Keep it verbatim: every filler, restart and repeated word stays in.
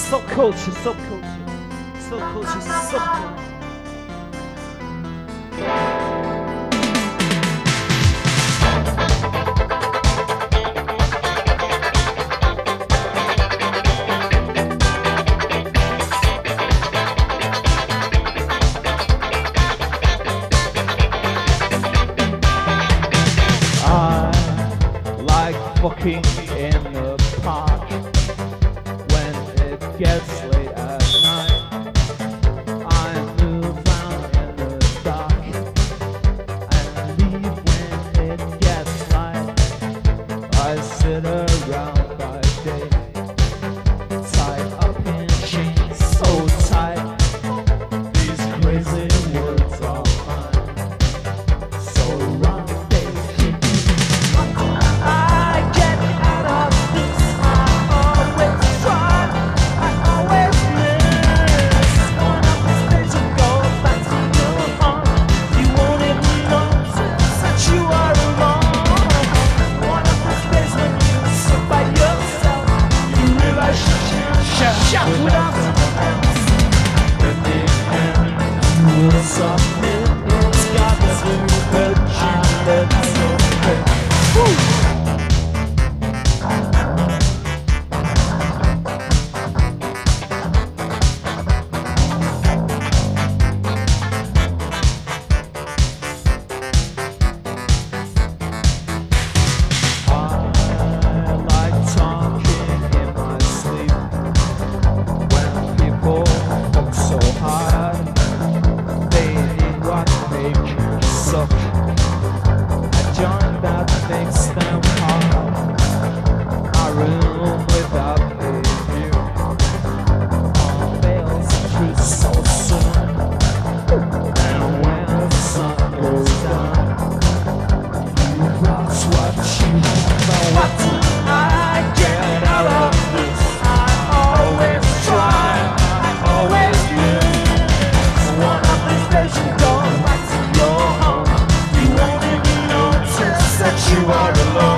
Subculture, subculture, subculture, subculture. I like fucking in the park when it gets late at night. I move around in the dark and leave when it gets light. I sit around by day, tied up in chains so tight. These crazy words are mine, so run they keep. I get out of this, I always try, I always miss. One of these days you go back to your home, you won't even notice that you are alone. One of these days when you sit by yourself, you realize you can't shout without someone else. In the end, you will submit, it's got to hurt you, let's okay. Woo! I like talking in my sleep when people fuck so hard. They need what they can suck. A joint that makes them hard. A room without a view. All veils through so soon. And when the sun goes down, you lost what you know. What do I get out of this? I always try, I always miss. One of these days you go back to your home, you won't even notice that you are alone.